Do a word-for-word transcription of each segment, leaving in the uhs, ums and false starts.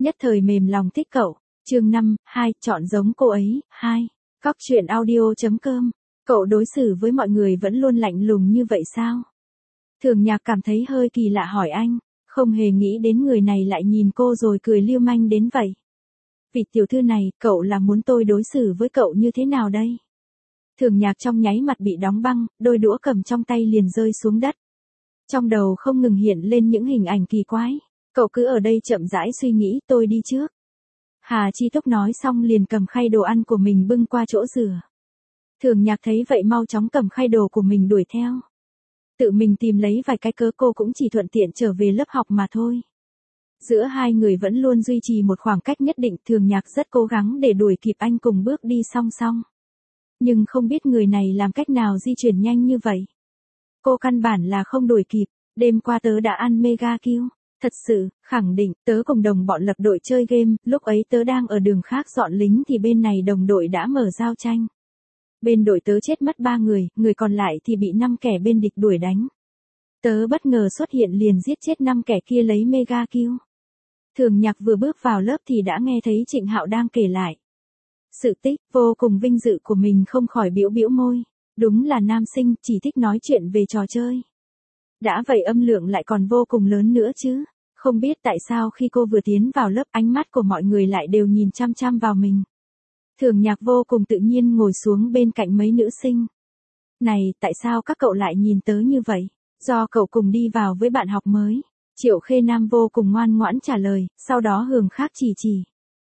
nhất thời mềm lòng thích cậu. Chương năm, hai, chọn giống cô ấy, hai. Cóc truyện audio chấm com. Cậu đối xử với mọi người vẫn luôn lạnh lùng như vậy sao? Thường Nhạc cảm thấy hơi kỳ lạ hỏi anh, không hề nghĩ đến người này lại nhìn cô rồi cười lưu manh đến vậy. Vị tiểu thư này, cậu là muốn tôi đối xử với cậu như thế nào đây? Thường Nhạc trong nháy mặt bị đóng băng, đôi đũa cầm trong tay liền rơi xuống đất. Trong đầu không ngừng hiện lên những hình ảnh kỳ quái. Cậu cứ ở đây chậm rãi suy nghĩ, tôi đi trước. Hà Chi Túc nói xong liền cầm khay đồ ăn của mình bưng qua chỗ rửa. Thường Nhạc thấy vậy mau chóng cầm khay đồ của mình đuổi theo. Tự mình tìm lấy vài cái cớ cô cũng chỉ thuận tiện trở về lớp học mà thôi. Giữa hai người vẫn luôn duy trì một khoảng cách nhất định, Thường Nhạc rất cố gắng để đuổi kịp anh cùng bước đi song song. Nhưng không biết người này làm cách nào di chuyển nhanh như vậy. Cô căn bản là không đuổi kịp, đêm qua tớ đã ăn mega kill. Thật sự, khẳng định, tớ cùng đồng bọn lập đội chơi game, lúc ấy tớ đang ở đường khác dọn lính thì bên này đồng đội đã mở giao tranh. Bên đội tớ chết mất ba người, người còn lại thì bị năm kẻ bên địch đuổi đánh. Tớ bất ngờ xuất hiện liền giết chết năm kẻ kia lấy mega kill. Thường Nhạc vừa bước vào lớp thì đã nghe thấy Trịnh Hạo đang kể lại. Sự tích, vô cùng vinh dự của mình không khỏi bĩu bĩu môi. Đúng là nam sinh, chỉ thích nói chuyện về trò chơi. Đã vậy âm lượng lại còn vô cùng lớn nữa chứ. Không biết tại sao khi cô vừa tiến vào lớp ánh mắt của mọi người lại đều nhìn chăm chăm vào mình. Thường Nhạc vô cùng tự nhiên ngồi xuống bên cạnh mấy nữ sinh. Này, tại sao các cậu lại nhìn tớ như vậy? Do cậu cùng đi vào với bạn học mới. Triệu Khê Nam vô cùng ngoan ngoãn trả lời, sau đó hướng khác chỉ chỉ.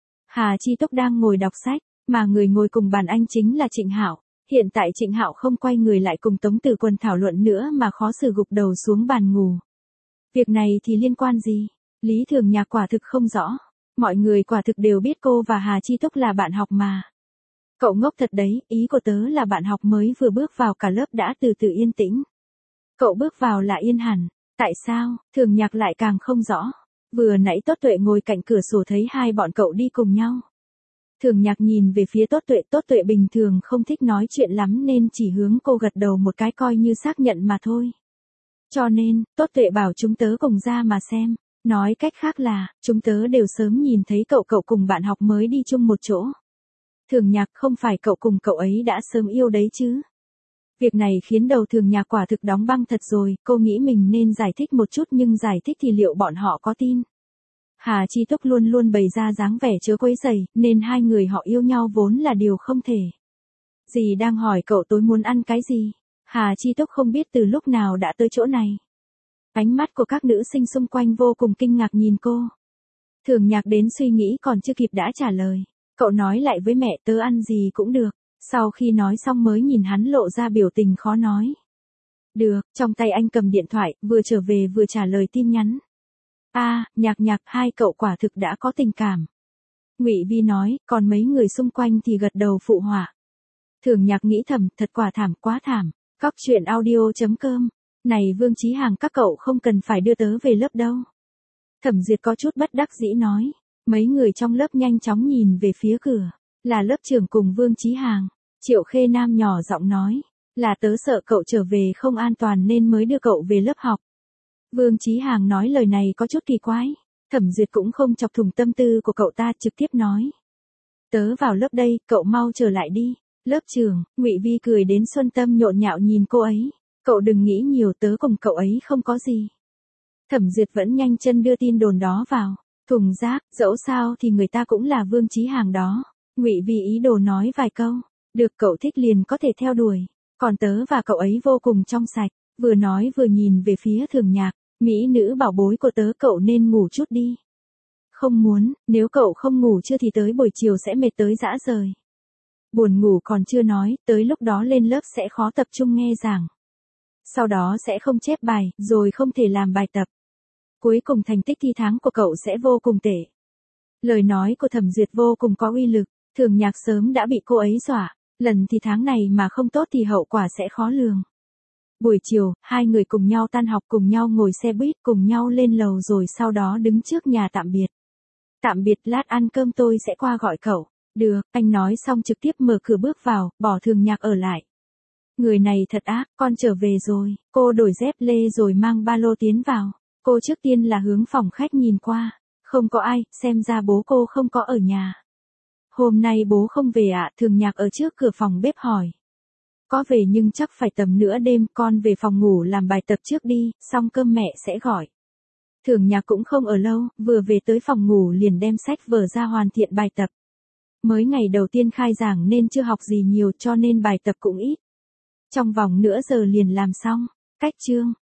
Hà Chi Túc đang ngồi đọc sách, mà người ngồi cùng bàn anh chính là Trịnh Hạo. Hiện tại Trịnh Hạo không quay người lại cùng Tống Tử Quân thảo luận nữa mà khó xử gục đầu xuống bàn ngủ. Việc này thì liên quan gì? Lý Thường Nhạc quả thực không rõ. Mọi người quả thực đều biết cô và Hà Chi Túc là bạn học mà. Cậu ngốc thật đấy, ý của tớ là bạn học mới vừa bước vào cả lớp đã từ từ yên tĩnh. Cậu bước vào là yên hẳn. Tại sao? Thường Nhạc lại càng không rõ. Vừa nãy Tốt Tuệ ngồi cạnh cửa sổ thấy hai bọn cậu đi cùng nhau. Thường Nhạc nhìn về phía Tốt Tuệ, Tốt Tuệ bình thường không thích nói chuyện lắm nên chỉ hướng cô gật đầu một cái coi như xác nhận mà thôi. Cho nên, Tốt Tuệ bảo chúng tớ cùng ra mà xem. Nói cách khác là, chúng tớ đều sớm nhìn thấy cậu cậu cùng bạn học mới đi chung một chỗ. Thường Nhạc, không phải cậu cùng cậu ấy đã sớm yêu đấy chứ? Việc này khiến đầu Thường Nhạc quả thực đóng băng thật rồi, cô nghĩ mình nên giải thích một chút nhưng giải thích thì liệu bọn họ có tin? Hà Chi Túc luôn luôn bày ra dáng vẻ chớ quấy rầy, nên hai người họ yêu nhau vốn là điều không thể. Dì đang hỏi cậu tối muốn ăn cái gì? Hà Chi Túc không biết từ lúc nào đã tới chỗ này. Ánh mắt của các nữ sinh xung quanh vô cùng kinh ngạc nhìn cô. Thường Nhạc đến suy nghĩ còn chưa kịp đã trả lời. Cậu nói lại với mẹ tớ ăn gì cũng được. Sau khi nói xong mới nhìn hắn lộ ra biểu tình khó nói. Được, trong tay anh cầm điện thoại, vừa trở về vừa trả lời tin nhắn. A, à, Nhạc Nhạc, hai cậu quả thực đã có tình cảm. Ngụy Vi nói, còn mấy người xung quanh thì gật đầu phụ họa. Thường Nhạc nghĩ thầm, thật quả thảm, quá thảm. Cóc truyện audio chấm com. Này Vương Chí Hàng, các cậu không cần phải đưa tớ về lớp đâu. Thẩm Duyệt có chút bất đắc dĩ nói. Mấy người trong lớp nhanh chóng nhìn về phía cửa. Là lớp trưởng cùng Vương Chí Hàng. Triệu Khê Nam nhỏ giọng nói. Là tớ sợ cậu trở về không an toàn nên mới đưa cậu về lớp học. Vương Chí Hàng nói lời này có chút kỳ quái. Thẩm Duyệt cũng không chọc thủng tâm tư của cậu ta, trực tiếp nói. Tớ vào lớp đây, cậu mau trở lại đi. Lớp trưởng, Ngụy Vi cười đến xuân tâm nhộn nhạo nhìn cô ấy. Cậu đừng nghĩ nhiều, tớ cùng cậu ấy không có gì. Thẩm Duyệt vẫn nhanh chân đưa tin đồn đó vào. Thùng rác, dẫu sao thì người ta cũng là Vương Chí Hàng đó. Ngụy Vi ý đồ nói vài câu. Được, cậu thích liền có thể theo đuổi. Còn tớ và cậu ấy vô cùng trong sạch. Vừa nói vừa nhìn về phía Thường Nhạc. Mỹ nữ bảo bối của tớ, cậu nên ngủ chút đi. Không muốn, nếu cậu không ngủ chưa thì tới buổi chiều sẽ mệt tới rã rời. Buồn ngủ còn chưa nói, tới lúc đó lên lớp sẽ khó tập trung nghe giảng. Sau đó sẽ không chép bài, rồi không thể làm bài tập. Cuối cùng thành tích thi tháng của cậu sẽ vô cùng tệ. Lời nói của Thẩm Duyệt vô cùng có uy lực, Thường Nhạc sớm đã bị cô ấy dọa, lần thì tháng này mà không tốt thì hậu quả sẽ khó lường. Buổi chiều, hai người cùng nhau tan học, cùng nhau ngồi xe buýt, cùng nhau lên lầu rồi sau đó đứng trước nhà tạm biệt. Tạm biệt, lát ăn cơm tôi sẽ qua gọi cậu. Được, anh nói xong trực tiếp mở cửa bước vào, bỏ Thường Nhạc ở lại. Người này thật ác, con trở về rồi. Cô đổi dép lê rồi mang ba lô tiến vào. Cô trước tiên là hướng phòng khách nhìn qua. Không có ai, xem ra bố cô không có ở nhà. Hôm nay bố không về ạ, Thường Nhạc ở trước cửa phòng bếp hỏi. Có về nhưng chắc phải tầm nửa đêm, con về phòng ngủ làm bài tập trước đi, xong cơm mẹ sẽ gọi. Thường Nhạc cũng không ở lâu, vừa về tới phòng ngủ liền đem sách vở ra hoàn thiện bài tập. Mới ngày đầu tiên khai giảng nên chưa học gì nhiều cho nên bài tập cũng ít. Trong vòng nửa giờ liền làm xong. Cách chương